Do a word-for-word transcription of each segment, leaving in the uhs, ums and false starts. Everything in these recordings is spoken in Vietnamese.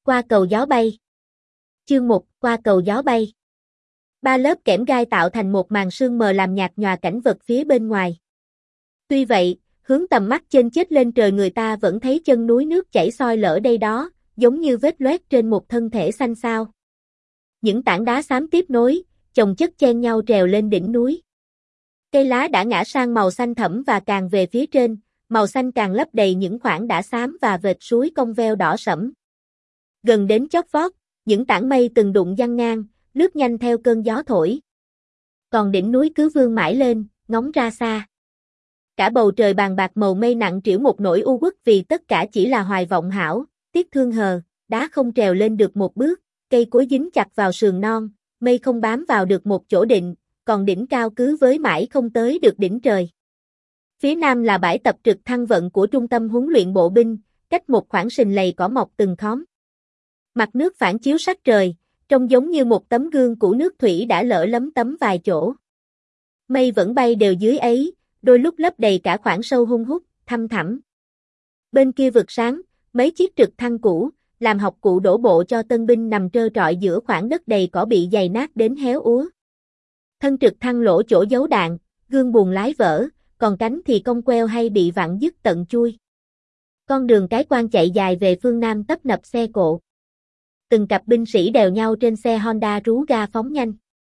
Qua cầu gió bay. Chương một, qua cầu gió bay. Ba lớp kẽm gai tạo thành một màn sương mờ làm nhạt nhòa cảnh vật phía bên ngoài. Tuy vậy, hướng tầm mắt trên chết lên trời người ta vẫn thấy chân núi nước chảy soi lở đây đó, giống như vết loét trên một thân thể xanh xao. Những tảng đá xám tiếp nối, chồng chất chen nhau trèo lên đỉnh núi. Cây lá đã ngã sang màu xanh thẫm và càng về phía trên, màu xanh càng lấp đầy những khoảng đá xám và vệt suối cong veo đỏ sẫm. Gần đến chót vót, những tảng mây từng đụng giăng ngang, lướt nhanh theo cơn gió thổi. Còn đỉnh núi cứ vươn mãi lên, ngóng ra xa. Cả bầu trời bàn bạc màu mây nặng trĩu một nỗi u uất vì tất cả chỉ là hoài vọng hão, tiếc thương hờ, đá không trèo lên được một bước, cây cối dính chặt vào sườn non, mây không bám vào được một chỗ định, còn đỉnh cao cứ với mãi không tới được đỉnh trời. Phía nam là bãi tập trực thăng vận của trung tâm huấn luyện bộ binh, cách một khoảng sình lầy cỏ mọc từng khóm. Mặt nước phản chiếu sắc trời, trông giống như một tấm gương cũ nước thủy đã lở lấm tấm vài chỗ. Mây vẫn bay đều dưới ấy, đôi lúc lấp đầy cả khoảng sâu hun hút, thăm thẳm. Bên kia vực sáng, mấy chiếc trực thăng cũ, làm học cụ đổ bộ cho tân binh nằm trơ trọi giữa khoảng đất đầy cỏ bị dày nát đến héo úa. Thân trực thăng lỗ chỗ giấu đạn, gương buồng lái vỡ, còn cánh thì cong queo hay bị vặn đứt tận chui. Con đường cái quan chạy dài về phương nam tấp nập xe cộ. Từng cặp binh sĩ đèo nhau trên xe Honda rú ga phóng nhanh.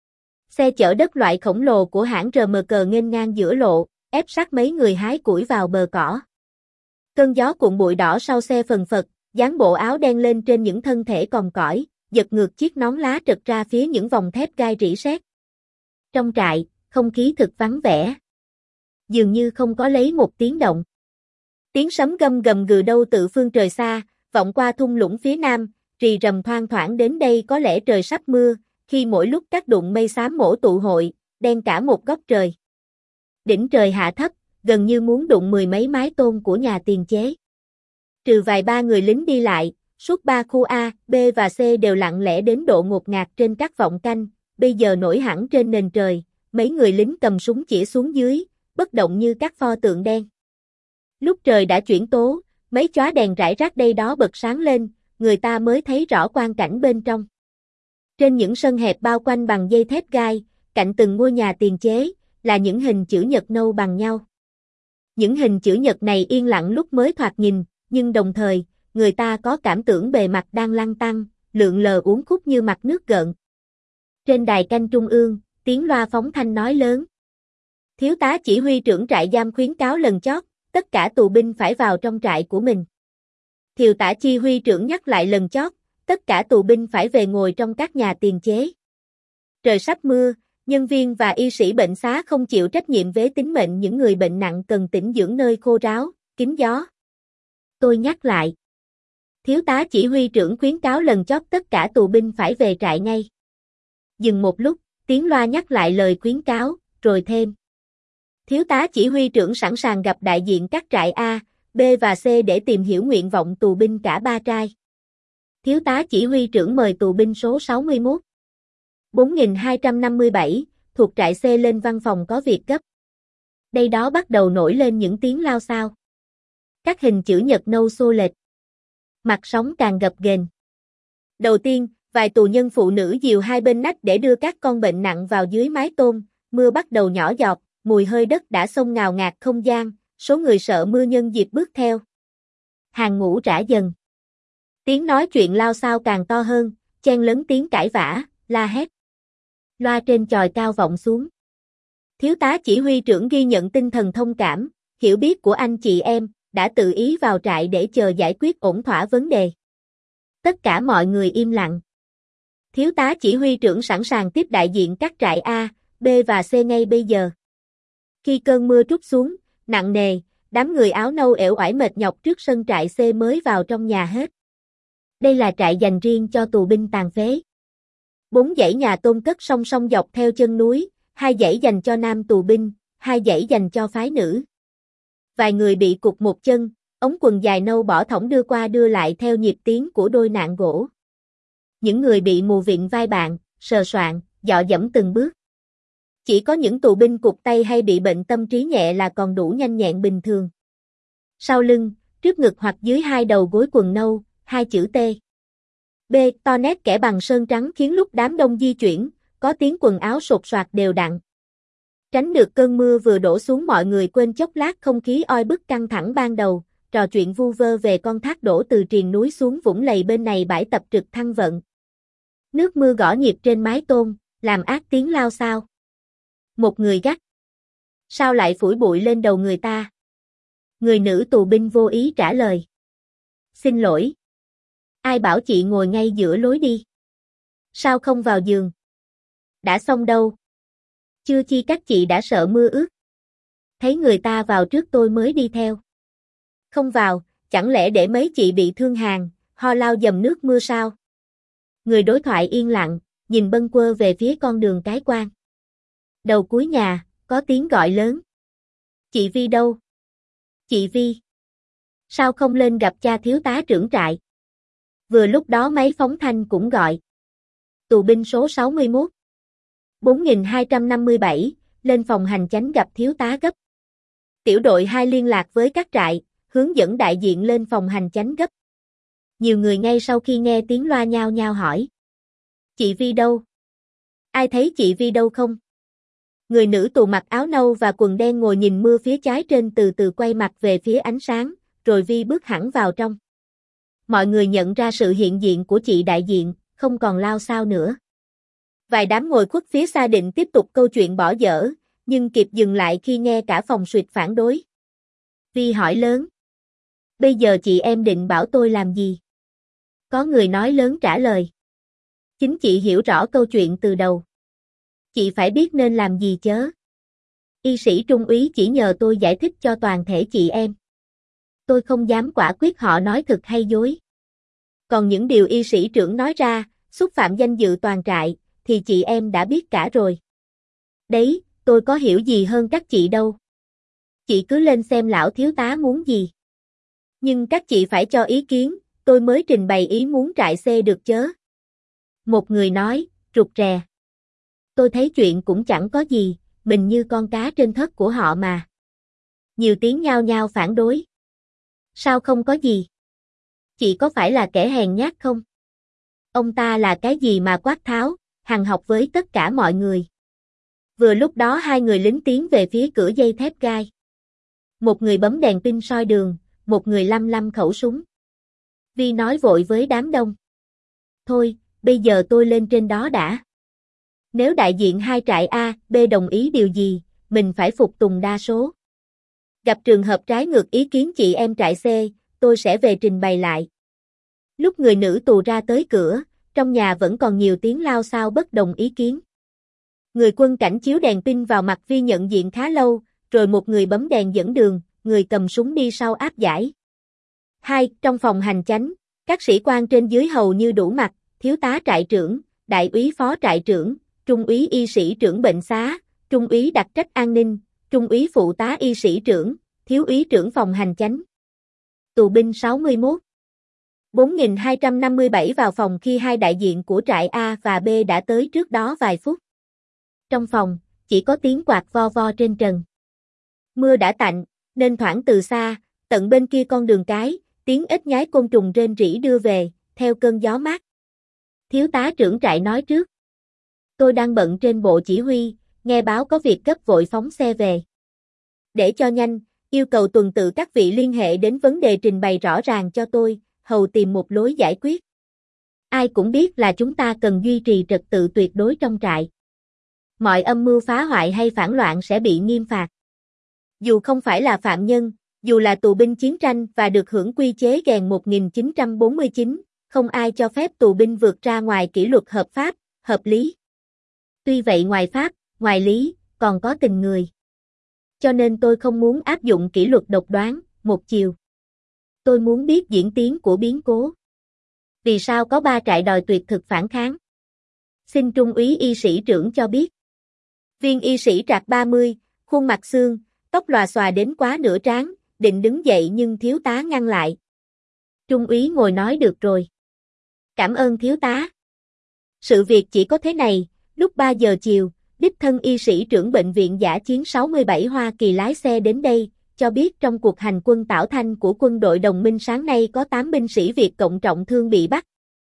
Xe chở đất loại khổng lồ của hãng rờ em ca nghênh ngang giữa lộ, ép sát mấy người hái củi vào bờ cỏ. Cơn gió cuộn bụi đỏ sau xe phần phật, dán bộ áo đen lên trên những thân thể còm cõi, giật ngược chiếc nón lá trật ra phía những vòng thép gai rỉ sét. Trong trại, không khí thực vắng vẻ. Dường như không có lấy một tiếng động. Tiếng sấm gầm gầm gừ đâu tự phương trời xa, vọng qua thung lũng phía nam, rì rầm thoang thoảng đến đây có lẽ trời sắp mưa, khi mỗi lúc các đụng mây xám mổ tụ hội, đen cả một góc trời. Đỉnh trời hạ thấp, gần như muốn đụng mười mấy mái tôn của nhà tiền chế. Trừ vài ba người lính đi lại, suốt ba khu A, B và C đều lặng lẽ đến độ ngột ngạt trên các vọng canh, bây giờ nổi hẳn trên nền trời, mấy người lính cầm súng chĩa xuống dưới, bất động như các pho tượng đen. Lúc trời đã chuyển tố, mấy chóa đèn rải rác đây đó bật sáng lên, người ta mới thấy rõ quang cảnh bên trong. Trên những sân hẹp bao quanh bằng dây thép gai, cạnh từng ngôi nhà tiền chế, là những hình chữ nhật nâu bằng nhau. Những hình chữ nhật này yên lặng lúc mới thoạt nhìn, nhưng đồng thời, người ta có cảm tưởng bề mặt đang lăn tăn, lượn lờ uốn khúc như mặt nước gợn. Trên đài canh trung ương, tiếng loa phóng thanh nói lớn. Thiếu tá chỉ huy trưởng trại giam khuyến cáo lần chót, tất cả tù binh phải vào trong trại của mình. Thiều tả chi huy trưởng nhắc lại lần chót, tất cả tù binh phải về ngồi trong các nhà tiền chế. Trời sắp mưa, nhân viên và y sĩ bệnh xá không chịu trách nhiệm với tính mệnh những người bệnh nặng cần tĩnh dưỡng nơi khô ráo, kín gió. Tôi nhắc lại. Thiếu tá chỉ huy trưởng khuyến cáo lần chót tất cả tù binh phải về trại ngay. Dừng một lúc, tiếng loa nhắc lại lời khuyến cáo, rồi thêm. Thiếu tá chỉ huy trưởng sẵn sàng gặp đại diện các trại A, B và C để tìm hiểu nguyện vọng tù binh cả ba trai. Thiếu tá chỉ huy trưởng mời tù binh số sáu mươi mốt. bốn nghìn hai trăm năm mươi bảy, thuộc trại C lên văn phòng có việc gấp. Đây đó bắt đầu nổi lên những tiếng lao xao. Các hình chữ nhật nâu xô lệch. Mặt sóng càng gập ghềnh. Đầu tiên, vài tù nhân phụ nữ dìu hai bên nách để đưa các con bệnh nặng vào dưới mái tôn, mưa bắt đầu nhỏ giọt, mùi hơi đất đã xông ngào ngạt không gian, số người sợ mưa nhân dịp bước theo. Hàng ngũ rã dần. Tiếng nói chuyện lao xao càng to hơn, chen lấn tiếng cãi vã, la hét. Loa trên chòi cao vọng xuống. Thiếu tá chỉ huy trưởng ghi nhận tinh thần thông cảm, hiểu biết của anh chị em, đã tự ý vào trại để chờ giải quyết ổn thỏa vấn đề. Tất cả mọi người im lặng. Thiếu tá chỉ huy trưởng sẵn sàng tiếp đại diện các trại A, B và C ngay bây giờ. Khi cơn mưa trút xuống, nặng nề, đám người áo nâu uể oải mệt nhọc trước sân trại C mới vào trong nhà hết. Đây là trại dành riêng cho tù binh tàn phế. Bốn dãy nhà tôn cất song song dọc theo chân núi, hai dãy dành cho nam tù binh, hai dãy dành cho phái nữ. Vài người bị cụt một chân, ống quần dài nâu bỏ thõng đưa qua đưa lại theo nhịp tiếng của đôi nạn gỗ. Những người bị mù vịn vai bạn, sờ soạng, dọ dẫm từng bước. Chỉ có những tù binh cụt tay hay bị bệnh tâm trí nhẹ là còn đủ nhanh nhẹn bình thường. Sau lưng, trước ngực hoặc dưới hai đầu gối quần nâu, hai chữ T. B. To nét kẻ bằng sơn trắng khiến lúc đám đông di chuyển, có tiếng quần áo sột soạt đều đặn. Tránh được cơn mưa vừa đổ xuống, mọi người quên chốc lát không khí oi bức căng thẳng ban đầu, trò chuyện vu vơ về con thác đổ từ triền núi xuống vũng lầy bên này bãi tập trực thăng vận. Nước mưa gõ nhịp trên mái tôn, làm ác tiếng lao xao. Một người gắt: sao lại phủi bụi lên đầu người ta? Người nữ tù binh vô ý trả lời: xin lỗi. Ai bảo chị ngồi ngay giữa lối đi? Sao không vào giường? Đã xong đâu. Chưa chi các chị đã sợ mưa ướt. Thấy người ta vào trước tôi mới đi theo. Không vào, chẳng lẽ để mấy chị bị thương hàn, ho lao dầm nước mưa sao? Người đối thoại yên lặng, nhìn bâng quơ về phía con đường cái quan. Đầu cuối nhà, có tiếng gọi lớn. Chị Vi đâu? Chị Vi. Sao không lên gặp cha thiếu tá trưởng trại? Vừa lúc đó máy phóng thanh cũng gọi. Tù binh số sáu mươi mốt. bốn nghìn hai trăm năm mươi bảy, lên phòng hành chánh gặp thiếu tá gấp. Tiểu đội hai liên lạc với các trại, hướng dẫn đại diện lên phòng hành chánh gấp. Nhiều người ngay sau khi nghe tiếng loa nhao nhao hỏi. Chị Vi đâu? Ai thấy chị Vi đâu không? Người nữ tù mặc áo nâu và quần đen ngồi nhìn mưa phía trái trên từ từ quay mặt về phía ánh sáng, rồi Vi bước hẳn vào trong. Mọi người nhận ra sự hiện diện của chị đại diện, không còn lao xao nữa. Vài đám ngồi khuất phía xa định tiếp tục câu chuyện bỏ dở, nhưng kịp dừng lại khi nghe cả phòng suyệt phản đối. Vi hỏi lớn. Bây giờ chị em định bảo tôi làm gì? Có người nói lớn trả lời. Chính chị hiểu rõ câu chuyện từ đầu. Chị phải biết nên làm gì chớ. Y sĩ trung úy chỉ nhờ tôi giải thích cho toàn thể chị em. Tôi không dám quả quyết họ nói thật hay dối. Còn những điều y sĩ trưởng nói ra, xúc phạm danh dự toàn trại, thì chị em đã biết cả rồi. Đấy, tôi có hiểu gì hơn các chị đâu. Chị cứ lên xem lão thiếu tá muốn gì. Nhưng các chị phải cho ý kiến, tôi mới trình bày ý muốn trại C được chớ. Một người nói, rụt rè. Tôi thấy chuyện cũng chẳng có gì, mình như con cá trên thớt của họ mà. Nhiều tiếng nhao nhao phản đối. Sao không có gì? Chị có phải là kẻ hèn nhát không? Ông ta là cái gì mà quát tháo, hằn học với tất cả mọi người. Vừa lúc đó hai người lính tiến về phía cửa dây thép gai. Một người bấm đèn pin soi đường, một người lăm lăm khẩu súng. Vi nói vội với đám đông. Thôi, bây giờ tôi lên trên đó đã. Nếu đại diện hai trại A, B đồng ý điều gì, mình phải phục tùng đa số. Gặp trường hợp trái ngược ý kiến chị em trại C, tôi sẽ về trình bày lại. Lúc người nữ tù ra tới cửa, trong nhà vẫn còn nhiều tiếng lao xao bất đồng ý kiến. Người quân cảnh chiếu đèn pin vào mặt Vi nhận diện khá lâu, rồi một người bấm đèn dẫn đường, người cầm súng đi sau áp giải. Hai, trong phòng hành chánh, các sĩ quan trên dưới hầu như đủ mặt, thiếu tá trại trưởng, đại úy phó trại trưởng, trung úy y sĩ trưởng bệnh xá, trung úy đặc trách an ninh, trung úy phụ tá y sĩ trưởng, thiếu úy trưởng phòng hành chánh. Tù binh sáu mươi mốt. bốn nghìn hai trăm năm mươi bảy vào phòng khi hai đại diện của trại A và B đã tới trước đó vài phút. Trong phòng, chỉ có tiếng quạt vo vo trên trần. Mưa đã tạnh, nên thoảng từ xa, tận bên kia con đường cái, tiếng ếch nhái côn trùng rên rỉ đưa về, theo cơn gió mát. Thiếu tá trưởng trại nói trước. Tôi đang bận trên bộ chỉ huy, nghe báo có việc gấp vội phóng xe về. Để cho nhanh, yêu cầu tuần tự các vị liên hệ đến vấn đề trình bày rõ ràng cho tôi, hầu tìm một lối giải quyết. Ai cũng biết là chúng ta cần duy trì trật tự tuyệt đối trong trại. Mọi âm mưu phá hoại hay phản loạn sẽ bị nghiêm phạt. Dù không phải là phạm nhân, dù là tù binh chiến tranh và được hưởng quy chế Gèn một nghìn chín trăm bốn mươi chín, không ai cho phép tù binh vượt ra ngoài kỷ luật hợp pháp, hợp lý. Tuy vậy ngoài pháp, ngoài lý, còn có tình người. Cho nên tôi không muốn áp dụng kỷ luật độc đoán, một chiều. Tôi muốn biết diễn tiến của biến cố. Vì sao có ba trại đòi tuyệt thực phản kháng? Xin trung úy y sĩ trưởng cho biết. Viên y sĩ trạc ba mươi, khuôn mặt xương, tóc lòa xòa đến quá nửa trán, định đứng dậy nhưng thiếu tá ngăn lại. Trung úy ngồi nói được rồi. Cảm ơn thiếu tá. Sự việc chỉ có thế này, lúc ba giờ chiều, đích thân y sĩ trưởng bệnh viện dã chiến sáu mươi bảy Hoa Kỳ lái xe đến đây, cho biết trong cuộc hành quân Tảo Thanh của quân đội đồng minh sáng nay có tám binh sĩ Việt Cộng trọng thương bị bắt.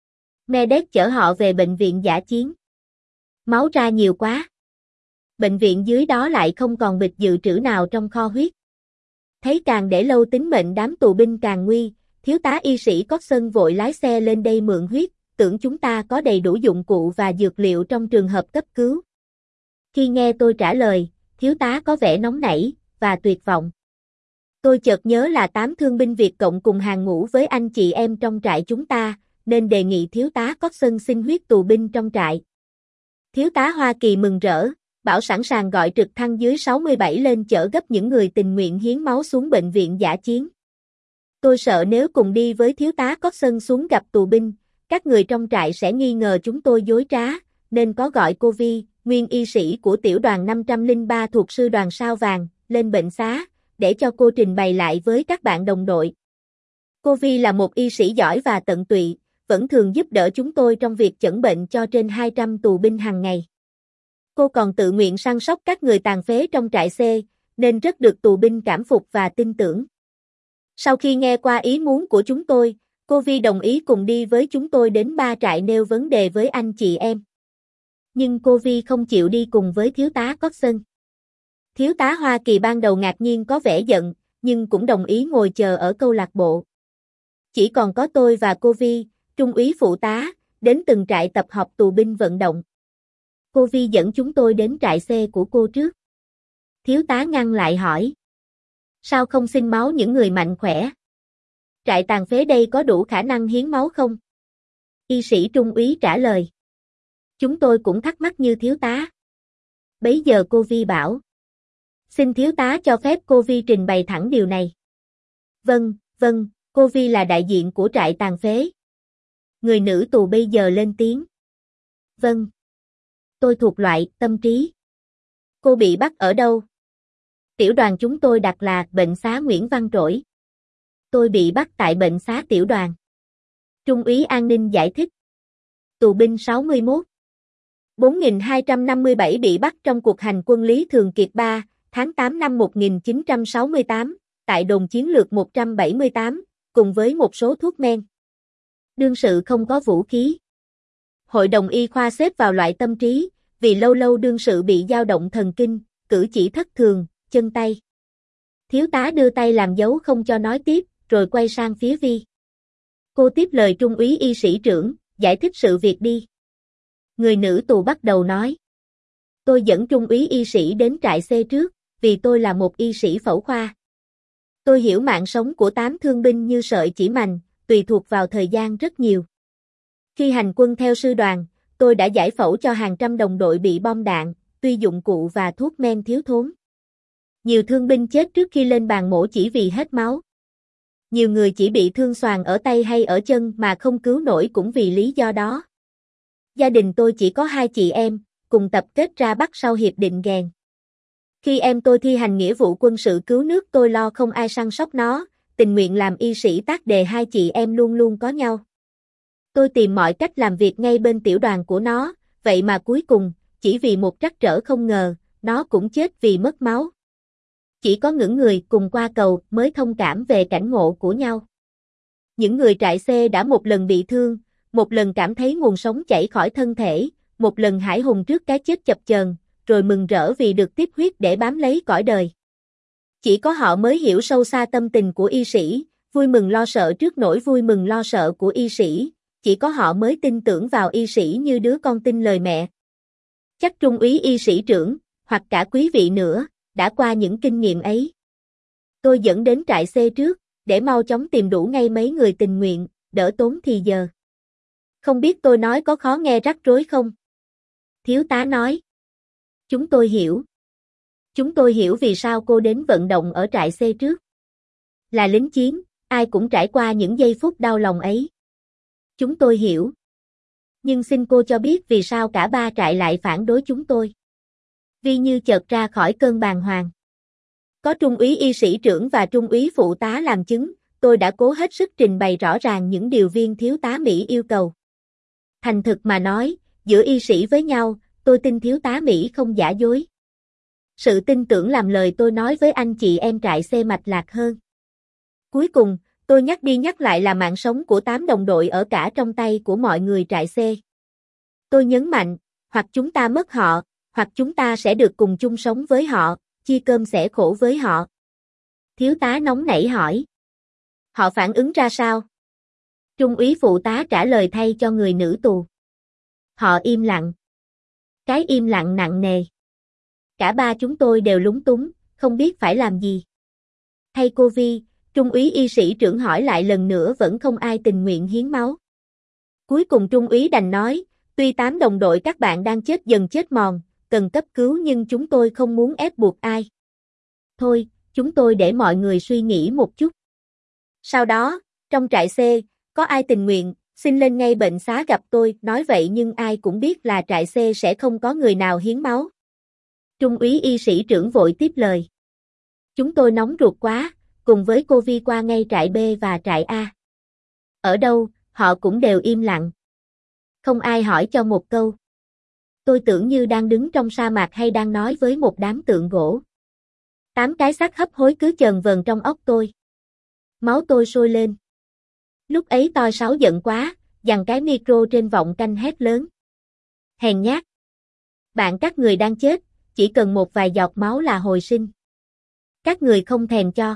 Medic chở họ về bệnh viện dã chiến. Máu ra nhiều quá. Bệnh viện dưới đó lại không còn bịch dự trữ nào trong kho huyết. Thấy càng để lâu tính mệnh đám tù binh càng nguy, thiếu tá y sĩ Coxon vội lái xe lên đây mượn huyết, tưởng chúng ta có đầy đủ dụng cụ và dược liệu trong trường hợp cấp cứu. Khi nghe tôi trả lời, thiếu tá có vẻ nóng nảy và tuyệt vọng. Tôi chợt nhớ là tám thương binh Việt Cộng cùng hàng ngũ với anh chị em trong trại chúng ta, nên đề nghị thiếu tá Coxon xin huyết tù binh trong trại. Thiếu tá Hoa Kỳ mừng rỡ, bảo sẵn sàng gọi trực thăng dưới sáu mươi bảy lên chở gấp những người tình nguyện hiến máu xuống bệnh viện dã chiến. Tôi sợ nếu cùng đi với thiếu tá Coxon xuống gặp tù binh, các người trong trại sẽ nghi ngờ chúng tôi dối trá, nên có gọi cô Vi, nguyên y sĩ của tiểu đoàn năm trăm lẻ ba thuộc sư đoàn Sao Vàng, lên bệnh xá, để cho cô trình bày lại với các bạn đồng đội. Cô Vi là một y sĩ giỏi và tận tụy, vẫn thường giúp đỡ chúng tôi trong việc chẩn bệnh cho trên hai trăm tù binh hàng ngày. Cô còn tự nguyện săn sóc các người tàn phế trong trại C, nên rất được tù binh cảm phục và tin tưởng. Sau khi nghe qua ý muốn của chúng tôi, cô Vi đồng ý cùng đi với chúng tôi đến ba trại nêu vấn đề với anh chị em. Nhưng cô Vi không chịu đi cùng với thiếu tá Coxon. Thiếu tá Hoa Kỳ ban đầu ngạc nhiên có vẻ giận, nhưng cũng đồng ý ngồi chờ ở câu lạc bộ. Chỉ còn có tôi và cô Vi, trung úy phụ tá, đến từng trại tập hợp tù binh vận động. Cô Vi dẫn chúng tôi đến trại C của cô trước. Thiếu tá ngăn lại hỏi. Sao không xin máu những người mạnh khỏe? Trại tàn phế đây có đủ khả năng hiến máu không? Y sĩ trung úy trả lời. Chúng tôi cũng thắc mắc như thiếu tá. Bấy giờ cô Vi bảo. Xin thiếu tá cho phép cô Vi trình bày thẳng điều này. Vâng, vâng, cô Vi là đại diện của trại tàn phế. Người nữ tù bây giờ lên tiếng. Vâng. Tôi thuộc loại tâm trí. Cô bị bắt ở đâu? Tiểu đoàn chúng tôi đặt là bệnh xá Nguyễn Văn Trỗi. Tôi bị bắt tại bệnh xá tiểu đoàn. Trung úy an ninh giải thích. Tù binh sáu mươi mốt. bốn nghìn hai trăm năm mươi bảy bị bắt trong cuộc hành quân Lý Thường Kiệt ba, tháng tám năm một nghìn chín trăm sáu mươi tám, tại đồn chiến lược một trăm bảy mươi tám, cùng với một số thuốc men. Đương sự không có vũ khí. Hội đồng y khoa xếp vào loại tâm trí, vì lâu lâu đương sự bị dao động thần kinh, cử chỉ thất thường, chân tay. Thiếu tá đưa tay làm dấu không cho nói tiếp, rồi quay sang phía Vi. Cô tiếp lời trung úy y sĩ trưởng, giải thích sự việc đi. Người nữ tù bắt đầu nói. Tôi dẫn trung úy y sĩ đến trại C trước, vì tôi là một y sĩ phẫu khoa. Tôi hiểu mạng sống của tám thương binh như sợi chỉ mành, tùy thuộc vào thời gian rất nhiều. Khi hành quân theo sư đoàn, tôi đã giải phẫu cho hàng trăm đồng đội bị bom đạn, tuy dụng cụ và thuốc men thiếu thốn. Nhiều thương binh chết trước khi lên bàn mổ chỉ vì hết máu. Nhiều người chỉ bị thương xoàng ở tay hay ở chân mà không cứu nổi cũng vì lý do đó. Gia đình tôi chỉ có hai chị em, cùng tập kết ra Bắc sau Hiệp định Ghèn. Khi em tôi thi hành nghĩa vụ quân sự cứu nước tôi lo không ai săn sóc nó, tình nguyện làm y sĩ tác đề hai chị em luôn luôn có nhau. Tôi tìm mọi cách làm việc ngay bên tiểu đoàn của nó, vậy mà cuối cùng, chỉ vì một trắc trở không ngờ, nó cũng chết vì mất máu. Chỉ có những người cùng qua cầu mới thông cảm về cảnh ngộ của nhau. Những người trại C đã một lần bị thương, một lần cảm thấy nguồn sống chảy khỏi thân thể, một lần hải hùng trước cái chết chập chờn, rồi mừng rỡ vì được tiếp huyết để bám lấy cõi đời. Chỉ có họ mới hiểu sâu xa tâm tình của y sĩ, vui mừng lo sợ trước nỗi vui mừng lo sợ của y sĩ, chỉ có họ mới tin tưởng vào y sĩ như đứa con tin lời mẹ. Chắc trung úy y sĩ trưởng, hoặc cả quý vị nữa, đã qua những kinh nghiệm ấy. Tôi dẫn đến trại C trước, để mau chóng tìm đủ ngay mấy người tình nguyện, đỡ tốn thì giờ. Không biết tôi nói có khó nghe rắc rối không? Thiếu tá nói. Chúng tôi hiểu. Chúng tôi hiểu vì sao cô đến vận động ở trại C trước. Là lính chiến, ai cũng trải qua những giây phút đau lòng ấy. Chúng tôi hiểu. Nhưng xin cô cho biết vì sao cả ba trại lại phản đối chúng tôi. Vi như chợt ra khỏi cơn bàng hoàng. Có trung úy y sĩ trưởng và trung úy phụ tá làm chứng, tôi đã cố hết sức trình bày rõ ràng những điều viên thiếu tá Mỹ yêu cầu. Thành thực mà nói, giữa y sĩ với nhau, tôi tin thiếu tá Mỹ không giả dối. Sự tin tưởng làm lời tôi nói với anh chị em trại C mạch lạc hơn. Cuối cùng, Tôi nhắc đi nhắc lại là mạng sống của tám đồng đội ở cả trong tay của mọi người trại C. Tôi nhấn mạnh, hoặc chúng ta mất họ, hoặc chúng ta sẽ được cùng chung sống với họ, chia cơm sẻ khổ với họ. Thiếu tá nóng nảy hỏi. Họ phản ứng ra sao? Trung úy phụ tá trả lời thay cho người nữ tù. Họ im lặng. Cái im lặng nặng nề. Cả ba chúng tôi đều lúng túng, không biết phải làm gì. Thay cô Vi, Trung úy y sĩ trưởng hỏi lại lần nữa vẫn không ai tình nguyện hiến máu. Cuối cùng Trung úy đành nói, tuy tám đồng đội các bạn đang chết dần chết mòn, cần cấp cứu nhưng chúng tôi không muốn ép buộc ai. Thôi, chúng tôi để mọi người suy nghĩ một chút. Sau đó, trong trại C, có ai tình nguyện, xin lên ngay bệnh xá gặp tôi, nói vậy nhưng ai cũng biết là trại C sẽ không có người nào hiến máu. Trung úy y sĩ trưởng vội tiếp lời. Chúng tôi nóng ruột quá, cùng với cô Vi qua ngay trại B và trại A. Ở đâu, họ cũng đều im lặng. Không ai hỏi cho một câu. Tôi tưởng như đang đứng trong sa mạc hay đang nói với một đám tượng gỗ. Tám cái xác hấp hối cứ chờn vờn trong óc tôi. Máu tôi sôi lên. Lúc ấy Toi Sáu giận quá, giằng cái micro trên vọng canh hét lớn. Hèn nhát. Bạn các người đang chết, chỉ cần một vài giọt máu là hồi sinh. Các người không thèm cho.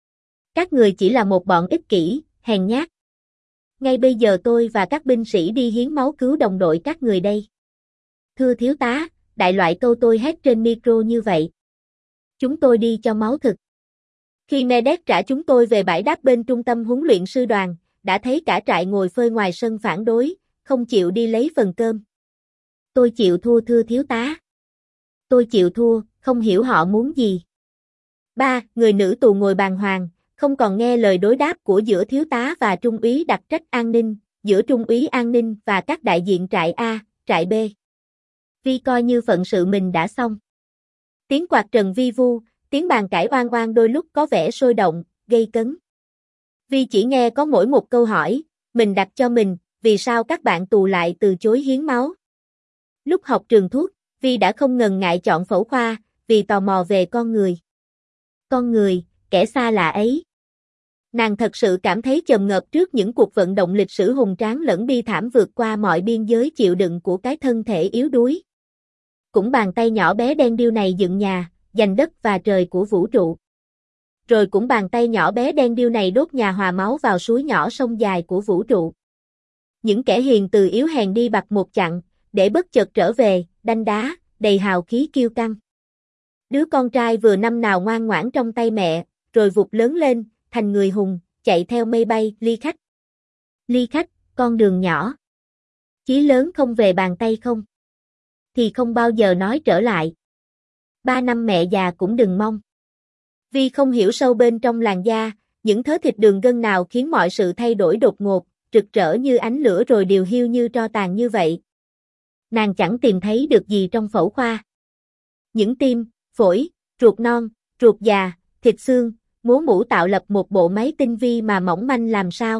Các người chỉ là một bọn ích kỷ, hèn nhát. Ngay bây giờ tôi và các binh sĩ đi hiến máu cứu đồng đội các người đây. Thưa thiếu tá, đại loại câu tôi hét trên micro như vậy. Chúng tôi đi cho máu thực. Khi Medic trả chúng tôi về bãi đáp bên trung tâm huấn luyện sư đoàn, đã thấy cả trại ngồi phơi ngoài sân phản đối, không chịu đi lấy phần cơm. Tôi chịu thua thưa thiếu tá. Tôi chịu thua, không hiểu họ muốn gì. Ba, người nữ tù ngồi bàng hoàng, không còn nghe lời đối đáp của giữa thiếu tá và trung úy đặc trách an ninh, giữa trung úy an ninh và các đại diện trại A, trại B. Vi coi như phận sự mình đã xong. Tiếng quạt trần vi vu, tiếng bàn cãi oan oan đôi lúc có vẻ sôi động, gây cấn. Vi chỉ nghe có mỗi một câu hỏi, mình đặt cho mình, vì sao các bạn tù lại từ chối hiến máu? Lúc học trường thuốc, Vi đã không ngần ngại chọn phẫu khoa, vì tò mò về con người. Con người, kẻ xa lạ ấy. Nàng thật sự cảm thấy chầm ngợp trước những cuộc vận động lịch sử hùng tráng lẫn bi thảm vượt qua mọi biên giới chịu đựng của cái thân thể yếu đuối. Cũng bàn tay nhỏ bé đen điêu này dựng nhà, giành đất và trời của vũ trụ. Rồi cũng bàn tay nhỏ bé đen điêu này đốt nhà hòa máu vào suối nhỏ sông dài của vũ trụ. Những kẻ hiền từ yếu hèn đi bặt một chặng, để bất chợt trở về, đanh đá, đầy hào khí kiêu căng. Đứa con trai vừa năm nào ngoan ngoãn trong tay mẹ, rồi vụt lớn lên, thành người hùng, chạy theo mây bay, ly khách. Ly khách, con đường nhỏ. Chí lớn không về bàn tay không. Thì không bao giờ nói trở lại. Ba năm mẹ già cũng đừng mong. Vi không hiểu sâu bên trong làn da, những thớ thịt đường gân nào khiến mọi sự thay đổi đột ngột, rực rỡ như ánh lửa rồi điều hiu như tro tàn như vậy. Nàng chẳng tìm thấy được gì trong phẫu khoa. Những tim, phổi, ruột non, ruột già, thịt xương, múa mũ tạo lập một bộ máy tinh vi mà mỏng manh làm sao.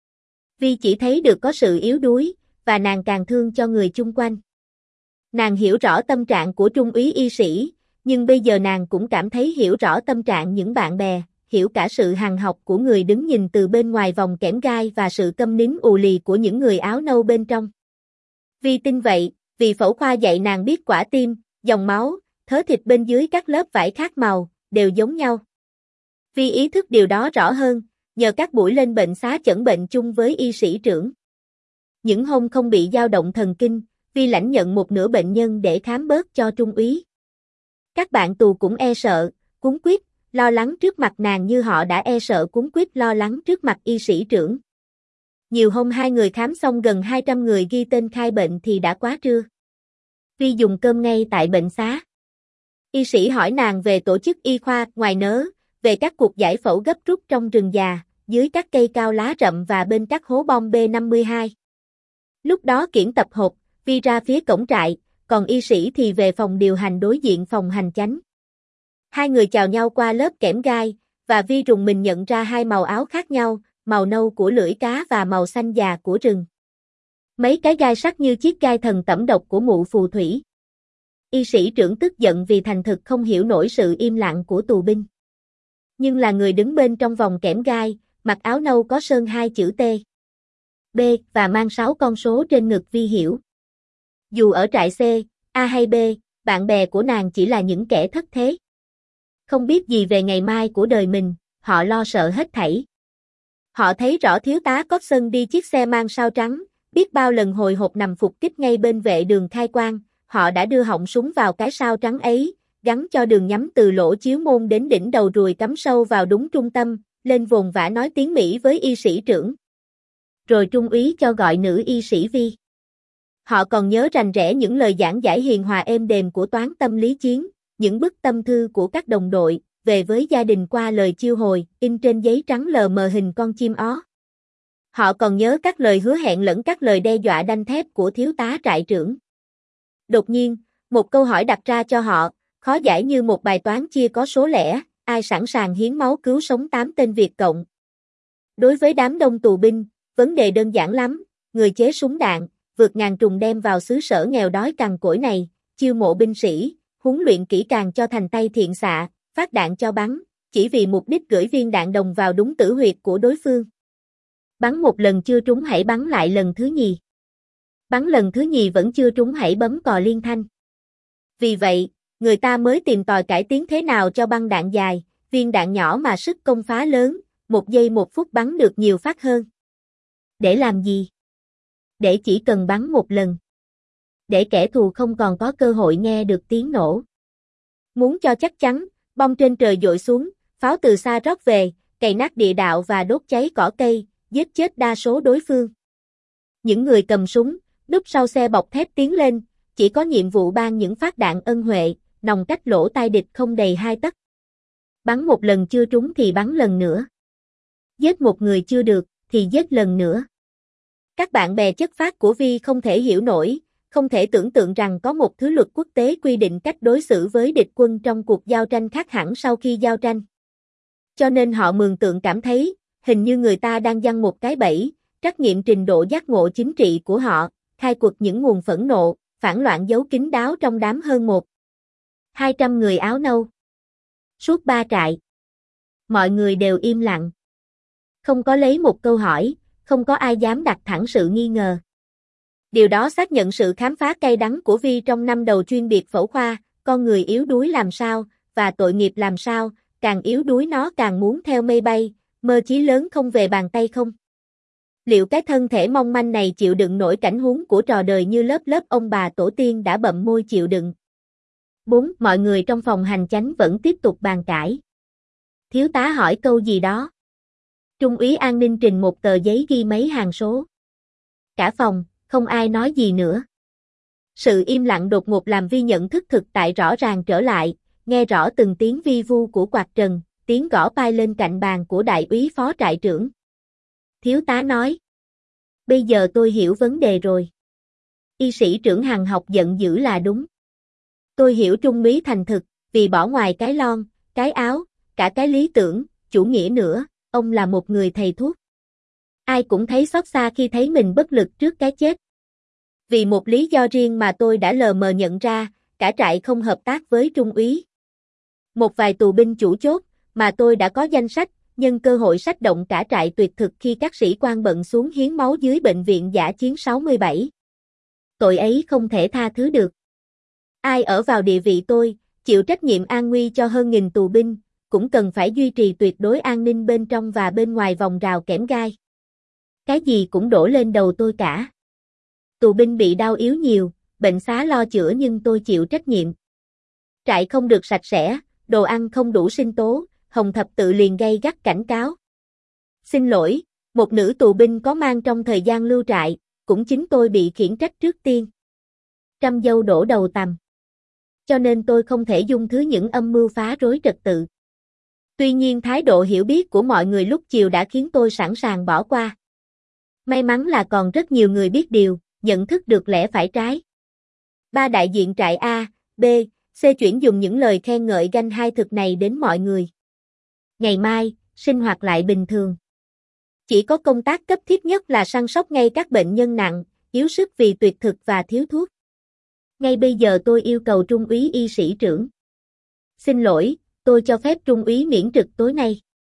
Vi chỉ thấy được có sự yếu đuối, và nàng càng thương cho người chung quanh. Nàng hiểu rõ tâm trạng của trung úy y sĩ, nhưng bây giờ nàng cũng cảm thấy hiểu rõ tâm trạng những bạn bè, hiểu cả sự hằn học của người đứng nhìn từ bên ngoài vòng kẽm gai và sự câm nín ù lì của những người áo nâu bên trong. Vi tin vậy, vì phẫu khoa dạy nàng biết quả tim, dòng máu, thớ thịt bên dưới các lớp vải khác màu, đều giống nhau. Vi ý thức điều đó rõ hơn, nhờ các buổi lên bệnh xá chẩn bệnh chung với y sĩ trưởng. Những hôm không bị dao động thần kinh, Vi lãnh nhận một nửa bệnh nhân để khám bớt cho trung úy. Các bạn tù cũng e sợ, cuống quýt, lo lắng trước mặt nàng như họ đã e sợ cuống quýt lo lắng trước mặt y sĩ trưởng. Nhiều hôm hai người khám xong gần hai trăm người ghi tên khai bệnh thì đã quá trưa. Vi dùng cơm ngay tại bệnh xá. Y sĩ hỏi nàng về tổ chức y khoa ngoài nớ, về các cuộc giải phẫu gấp rút trong rừng già, dưới các cây cao lá rậm và bên các hố bom B năm mươi hai. Lúc đó Kiển tập hộp, Vi ra phía cổng trại, còn y sĩ thì về phòng điều hành đối diện phòng hành chánh. Hai người chào nhau qua lớp kẽm gai, và Vi rùng mình nhận ra hai màu áo khác nhau, màu nâu của lưỡi cá và màu xanh già của rừng. Mấy cái gai sắc như chiếc gai thần tẩm độc của mụ phù thủy. Y sĩ trưởng tức giận vì thành thực không hiểu nổi sự im lặng của tù binh. Nhưng là người đứng bên trong vòng kẽm gai, mặc áo nâu có sơn hai chữ T, B và mang sáu con số trên ngực Vi hiểu. Dù ở trại C, A hay B, bạn bè của nàng chỉ là những kẻ thất thế. Không biết gì về ngày mai của đời mình, họ lo sợ hết thảy. Họ thấy rõ thiếu tá Copson đi chiếc xe mang sao trắng, biết bao lần hồi hộp nằm phục kích ngay bên vệ đường khai quang, họ đã đưa họng súng vào cái sao trắng ấy, gắn cho đường nhắm từ lỗ chiếu môn đến đỉnh đầu ruồi cắm sâu vào đúng trung tâm, lên vồn vã nói tiếng Mỹ với y sĩ trưởng. Rồi trung úy cho gọi nữ y sĩ Vi. Họ còn nhớ rành rẽ những lời giảng giải hiền hòa êm đềm của toán tâm lý chiến, những bức tâm thư của các đồng đội, về với gia đình qua lời chiêu hồi, in trên giấy trắng lờ mờ hình con chim ó. Họ còn nhớ các lời hứa hẹn lẫn các lời đe dọa đanh thép của thiếu tá trại trưởng. Đột nhiên, một câu hỏi đặt ra cho họ, khó giải như một bài toán chia có số lẻ, ai sẵn sàng hiến máu cứu sống tám tên Việt Cộng. Đối với đám đông tù binh, vấn đề đơn giản lắm, người chế súng đạn, vượt ngàn trùng đem vào xứ sở nghèo đói cằn cỗi này, chiêu mộ binh sĩ, huấn luyện kỹ càng cho thành tay thiện xạ, phát đạn cho bắn, chỉ vì mục đích gửi viên đạn đồng vào đúng tử huyệt của đối phương. Bắn một lần chưa trúng hãy bắn lại lần thứ nhì. Bắn lần thứ nhì vẫn chưa trúng hãy bấm cò liên thanh. Vì vậy, người ta mới tìm tòi cải tiến thế nào cho băng đạn dài, viên đạn nhỏ mà sức công phá lớn, một giây một phút bắn được nhiều phát hơn. Để làm gì? Để chỉ cần bắn một lần. Để kẻ thù không còn có cơ hội nghe được tiếng nổ. Muốn cho chắc chắn, bom trên trời dội xuống, pháo từ xa rót về, cày nát địa đạo và đốt cháy cỏ cây, giết chết đa số đối phương. Những người cầm súng, núp sau xe bọc thép tiến lên, chỉ có nhiệm vụ ban những phát đạn ân huệ, nòng cách lỗ tai địch không đầy hai tấc. Bắn một lần chưa trúng thì bắn lần nữa. Giết một người chưa được, thì giết lần nữa. Các bạn bè chất phác của Vi không thể hiểu nổi, không thể tưởng tượng rằng có một thứ luật quốc tế quy định cách đối xử với địch quân trong cuộc giao tranh khác hẳn sau khi giao tranh. Cho nên họ mường tượng cảm thấy, hình như người ta đang giăng một cái bẫy, trắc nghiệm trình độ giác ngộ chính trị của họ, khai quật những nguồn phẫn nộ, phản loạn giấu kín đáo trong đám hơn một. hai trăm người áo nâu. Suốt ba trại. Mọi người đều im lặng. Không có lấy một câu hỏi, không có ai dám đặt thẳng sự nghi ngờ. Điều đó xác nhận sự khám phá cay đắng của Vi trong năm đầu chuyên biệt phẫu khoa, con người yếu đuối làm sao, và tội nghiệp làm sao, càng yếu đuối nó càng muốn theo mây bay, mơ chí lớn không về bàn tay không. Liệu cái thân thể mong manh này chịu đựng nổi cảnh huống của trò đời như lớp lớp ông bà tổ tiên đã bậm môi chịu đựng? bốn. Mọi người trong phòng hành chánh vẫn tiếp tục bàn cãi. Thiếu tá hỏi câu gì đó. Trung úy an ninh trình một tờ giấy ghi mấy hàng số. Cả phòng, không ai nói gì nữa. Sự im lặng đột ngột làm Vi nhận thức thực tại rõ ràng trở lại, nghe rõ từng tiếng vi vu của quạt trần, tiếng gõ pai lên cạnh bàn của đại úy phó trại trưởng. Thiếu tá nói. Bây giờ tôi hiểu vấn đề rồi. Y sĩ trưởng Hằng học giận dữ là đúng. Tôi hiểu trung úy thành thực, vì bỏ ngoài cái lon, cái áo, cả cái lý tưởng, chủ nghĩa nữa, ông là một người thầy thuốc. Ai cũng thấy xót xa khi thấy mình bất lực trước cái chết. Vì một lý do riêng mà tôi đã lờ mờ nhận ra, cả trại không hợp tác với trung úy. Một vài tù binh chủ chốt, mà tôi đã có danh sách, nhân cơ hội sách động cả trại tuyệt thực khi các sĩ quan bận xuống hiến máu dưới bệnh viện dã chiến sáu mươi bảy. Tội ấy không thể tha thứ được. Ai ở vào địa vị tôi, chịu trách nhiệm an nguy cho hơn nghìn tù binh, cũng cần phải duy trì tuyệt đối an ninh bên trong và bên ngoài vòng rào kẽm gai. Cái gì cũng đổ lên đầu tôi cả. Tù binh bị đau yếu nhiều, bệnh xá lo chữa nhưng tôi chịu trách nhiệm. Trại không được sạch sẽ, đồ ăn không đủ sinh tố, Hồng Thập Tự liền gay gắt cảnh cáo. Xin lỗi, một nữ tù binh có mang trong thời gian lưu trại, cũng chính tôi bị khiển trách trước tiên. Trăm dâu đổ đầu tằm. Cho nên tôi không thể dung thứ những âm mưu phá rối trật tự. Tuy nhiên thái độ hiểu biết của mọi người lúc chiều đã khiến tôi sẵn sàng bỏ qua. May mắn là còn rất nhiều người biết điều, nhận thức được lẽ phải trái. Ba đại diện trại A, B, C chuyển dùng những lời khen ngợi ganh hai thực này đến mọi người. Ngày mai, sinh hoạt lại bình thường. Chỉ có công tác cấp thiết nhất là săn sóc ngay các bệnh nhân nặng, yếu sức vì tuyệt thực và thiếu thuốc. Ngay bây giờ tôi yêu cầu trung úy y sĩ trưởng. Xin lỗi, tôi cho phép trung úy miễn trực tối nay.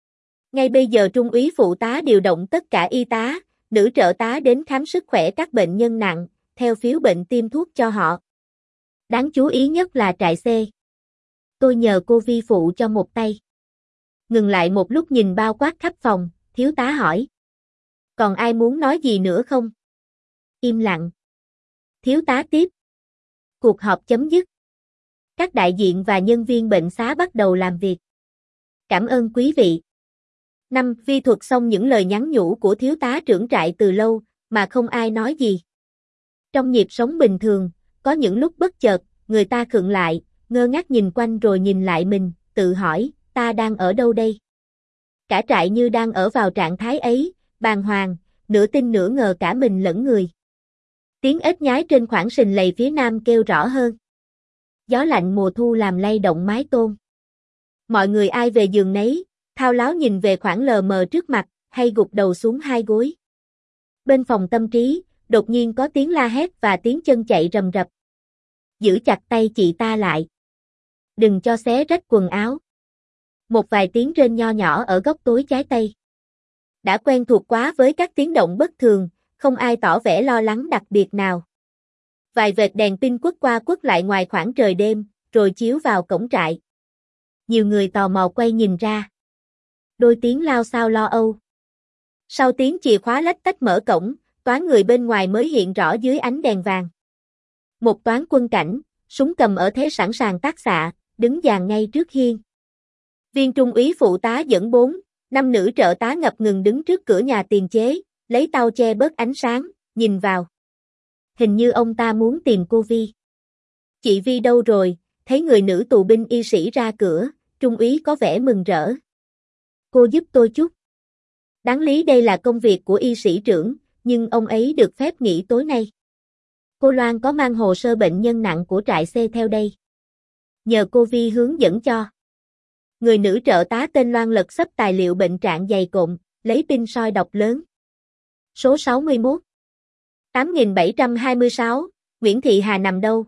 Ngay bây giờ trung úy phụ tá điều động tất cả y tá, nữ trợ tá đến khám sức khỏe các bệnh nhân nặng, theo phiếu bệnh tiêm thuốc cho họ. Đáng chú ý nhất là trại C. Tôi nhờ cô vi phụ cho một tay. Ngừng lại một lúc nhìn bao quát khắp phòng, thiếu tá hỏi. Còn ai muốn nói gì nữa không? Im lặng. Thiếu tá tiếp. Cuộc họp chấm dứt. Các đại diện và nhân viên bệnh xá bắt đầu làm việc. Cảm ơn quý vị. Năm, Vi thuật xong những lời nhắn nhủ của thiếu tá trưởng trại từ lâu, mà không ai nói gì. Trong nhịp sống bình thường, có những lúc bất chợt, người ta khựng lại, ngơ ngác nhìn quanh rồi nhìn lại mình, tự hỏi, ta đang ở đâu đây? Cả trại như đang ở vào trạng thái ấy, bàng hoàng, nửa tin nửa ngờ cả mình lẫn người. Tiếng ếch nhái trên khoảng sình lầy phía nam kêu rõ hơn. Gió lạnh mùa thu làm lay động mái tôn. Mọi người ai về giường nấy, thao láo nhìn về khoảng lờ mờ trước mặt, hay gục đầu xuống hai gối. Bên phòng tâm trí, đột nhiên có tiếng la hét và tiếng chân chạy rầm rập. Giữ chặt tay chị ta lại. Đừng cho xé rách quần áo. Một vài tiếng rên nho nhỏ ở góc tối trái tây. Đã quen thuộc quá với các tiếng động bất thường, không ai tỏ vẻ lo lắng đặc biệt nào. Vài vệt đèn pin quất qua quất lại ngoài khoảng trời đêm, rồi chiếu vào cổng trại. Nhiều người tò mò quay nhìn ra. Đôi tiếng lao xao lo âu. Sau tiếng chìa khóa lách tách mở cổng, toán người bên ngoài mới hiện rõ dưới ánh đèn vàng. Một toán quân cảnh, súng cầm ở thế sẵn sàng tác xạ, đứng dàn ngay trước hiên. Viên trung úy phụ tá dẫn bốn, năm nữ trợ tá ngập ngừng đứng trước cửa nhà tiền chế, lấy tau che bớt ánh sáng, nhìn vào. Hình như ông ta muốn tìm cô Vi. Chị Vi đâu rồi? Thấy người nữ tù binh y sĩ ra cửa, trung úy có vẻ mừng rỡ. Cô giúp tôi chút. Đáng lý đây là công việc của y sĩ trưởng, nhưng ông ấy được phép nghỉ tối nay. Cô Loan có mang hồ sơ bệnh nhân nặng của trại C theo đây. Nhờ cô Vi hướng dẫn cho. Người nữ trợ tá tên Loan lật xấp tài liệu bệnh trạng dày cộm, lấy pin soi đọc lớn. Số sáu mươi mốt. tám nghìn bảy trăm hai mươi sáu, Nguyễn Thị Hà nằm đâu?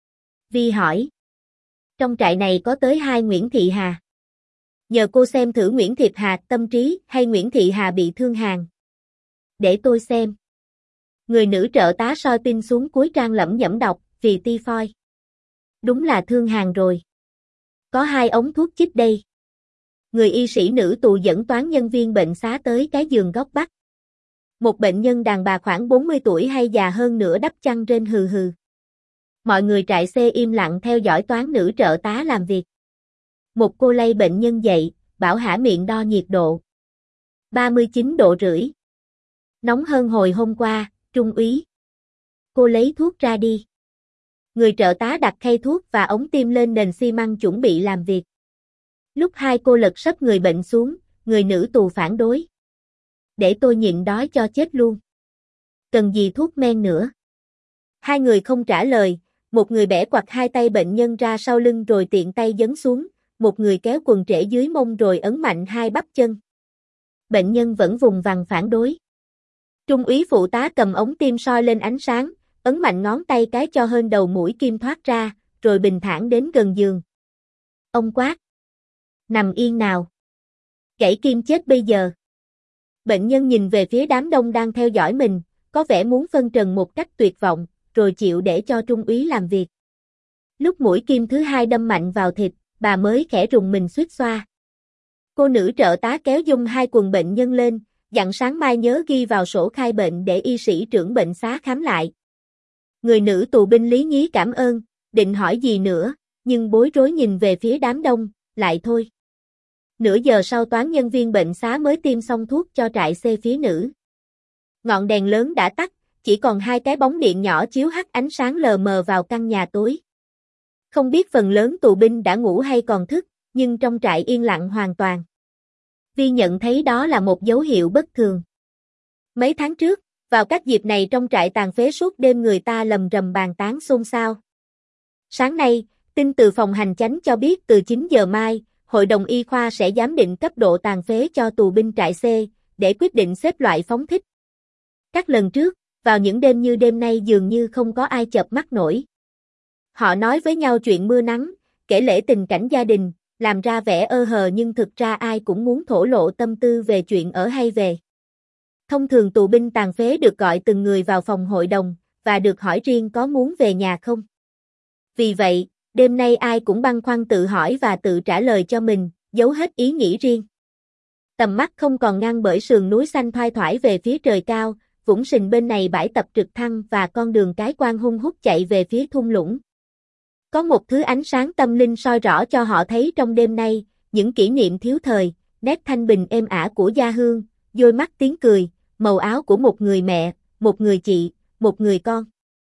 Vi hỏi. Trong trại này có tới hai Nguyễn Thị Hà. Nhờ cô xem thử Nguyễn Thiệp Hà tâm trí hay Nguyễn Thị Hà bị thương hàn. Để tôi xem. Người nữ trợ tá soi pin xuống cuối trang lẩm nhẩm đọc, vì typhoid. Đúng là thương hàn rồi. Có hai ống thuốc chích đây. Người y sĩ nữ tù dẫn toán nhân viên bệnh xá tới cái giường góc bắc. Một bệnh nhân đàn bà khoảng bốn mươi tuổi hay già hơn nữa đắp chăn rên hừ hừ. Mọi người trại C im lặng theo dõi toán nữ trợ tá làm việc. Một cô lay bệnh nhân dậy, bảo hả miệng đo nhiệt độ. ba mươi chín độ rưỡi. Nóng hơn hồi hôm qua, trung úy. Cô lấy thuốc ra đi. Người trợ tá đặt khay thuốc và ống tiêm lên nền xi măng chuẩn bị làm việc. Lúc hai cô lật sấp người bệnh xuống, người nữ tù phản đối. Để tôi nhịn đói cho chết luôn. Cần gì thuốc men nữa? Hai người không trả lời, một người bẻ quặt hai tay bệnh nhân ra sau lưng rồi tiện tay giấn xuống, một người kéo quần trễ dưới mông rồi ấn mạnh hai bắp chân. Bệnh nhân vẫn vùng vằng phản đối. Trung úy phụ tá cầm ống tiêm soi lên ánh sáng, ấn mạnh ngón tay cái cho hên đầu mũi kim thoát ra, rồi bình thản đến gần giường. Ông quát. Nằm yên nào. Gãy kim chết bây giờ. Bệnh nhân nhìn về phía đám đông đang theo dõi mình, có vẻ muốn phân trần một cách tuyệt vọng, rồi chịu để cho trung úy làm việc. Lúc mũi kim thứ hai đâm mạnh vào thịt, bà mới khẽ rùng mình suýt xoa. Cô nữ trợ tá kéo dung hai quần bệnh nhân lên, dặn sáng mai nhớ ghi vào sổ khai bệnh để y sĩ trưởng bệnh xá khám lại. Người nữ tù binh lý nhí cảm ơn, định hỏi gì nữa, nhưng bối rối nhìn về phía đám đông, lại thôi. Nửa giờ sau toán nhân viên bệnh xá mới tiêm xong thuốc cho trại C phía nữ. Ngọn đèn lớn đã tắt, chỉ còn hai cái bóng điện nhỏ chiếu hắt ánh sáng lờ mờ vào căn nhà tối. Không biết phần lớn tù binh đã ngủ hay còn thức, nhưng trong trại yên lặng hoàn toàn. Vi nhận thấy đó là một dấu hiệu bất thường. Mấy tháng trước, vào các dịp này trong trại tàn phế suốt đêm người ta lầm rầm bàn tán xôn xao. Sáng nay, tin từ phòng hành chánh cho biết từ chín giờ mai, Hội đồng Y khoa sẽ giám định cấp độ tàn phế cho tù binh trại C, để quyết định xếp loại phóng thích. Các lần trước, vào những đêm như đêm nay dường như không có ai chợp mắt nổi. Họ nói với nhau chuyện mưa nắng, kể lể tình cảnh gia đình, làm ra vẻ ơ hờ nhưng thực ra ai cũng muốn thổ lộ tâm tư về chuyện ở hay về. Thông thường tù binh tàn phế được gọi từng người vào phòng hội đồng, và được hỏi riêng có muốn về nhà không. Vì vậy, đêm nay ai cũng băn khoăn tự hỏi và tự trả lời cho mình, giấu hết ý nghĩ riêng. Tầm mắt không còn ngăn bởi sườn núi xanh thoai thoải về phía trời cao, vũng sình bên này bãi tập trực thăng và con đường cái quan hun hút chạy về phía thung lũng. Có một thứ ánh sáng tâm linh soi rõ cho họ thấy trong đêm nay, những kỷ niệm thiếu thời, nét thanh bình êm ả của gia hương, đôi mắt tiếng cười, màu áo của một người mẹ, một người chị, một người con.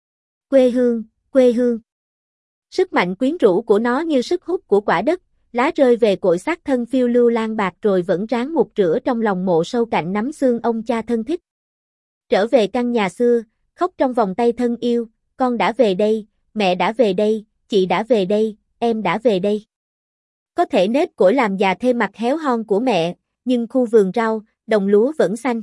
Quê hương, quê hương. Sức mạnh quyến rũ của nó như sức hút của quả đất, lá rơi về cội xác thân phiêu lưu lan bạc rồi vẫn ráng mục rửa trong lòng mộ sâu cạnh nắm xương ông cha thân thích. Trở về căn nhà xưa, khóc trong vòng tay thân yêu, con đã về đây, mẹ đã về đây, chị đã về đây, em đã về đây. Có thể nếp củi làm già thêm mặt héo hon của mẹ, nhưng khu vườn rau, đồng lúa vẫn xanh.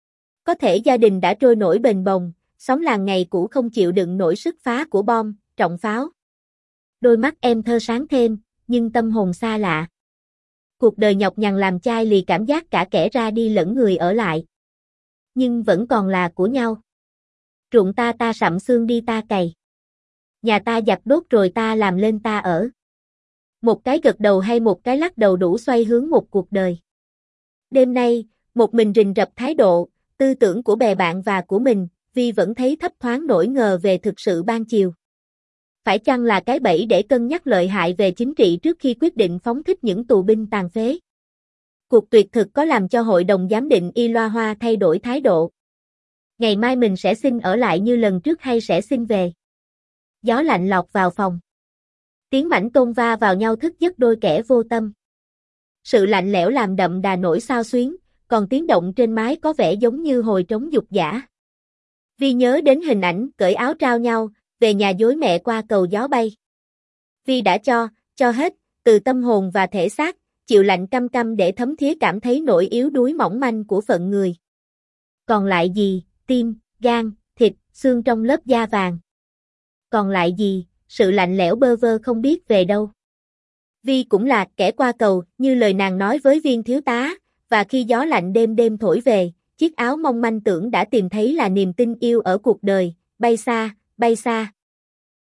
Có thể gia đình đã trôi nổi bền bồng, xóm làng ngày cũ không chịu đựng nổi sức phá của bom, trọng pháo. Đôi mắt em thơ sáng thêm, nhưng tâm hồn xa lạ. Cuộc đời nhọc nhằn làm chai lì cảm giác cả kẻ ra đi lẫn người ở lại. Nhưng vẫn còn là của nhau. Ruộng ta ta sậm xương đi ta cày. Nhà ta giặt đốt rồi ta làm lên ta ở. Một cái gật đầu hay một cái lắc đầu đủ xoay hướng một cuộc đời. Đêm nay, một mình rình rập thái độ, tư tưởng của bè bạn và của mình, Vi vẫn thấy thấp thoáng nỗi ngờ về thực sự ban chiều. Phải chăng là cái bẫy để cân nhắc lợi hại về chính trị trước khi quyết định phóng thích những tù binh tàn phế? Cuộc tuyệt thực có làm cho hội đồng giám định Y Loa Hoa thay đổi thái độ? Ngày mai mình sẽ xin ở lại như lần trước hay sẽ xin về? Gió lạnh lọt vào phòng. Tiếng mảnh tôn va vào nhau thức giấc đôi kẻ vô tâm. Sự lạnh lẽo làm đậm đà nỗi xao xuyến, còn tiếng động trên mái có vẻ giống như hồi trống dục dã. Vi nhớ đến hình ảnh cởi áo trao nhau, về nhà dối mẹ qua cầu gió bay. Vi đã cho, cho hết, từ tâm hồn và thể xác, chịu lạnh căm căm để thấm thía cảm thấy nỗi yếu đuối mỏng manh của phận người. Còn lại gì, tim, gan, thịt, xương trong lớp da vàng. Còn lại gì, sự lạnh lẽo bơ vơ không biết về đâu. Vi cũng là kẻ qua cầu, như lời nàng nói với viên thiếu tá, và khi gió lạnh đêm đêm thổi về, chiếc áo mong manh tưởng đã tìm thấy là niềm tin yêu ở cuộc đời, bay xa, bay xa.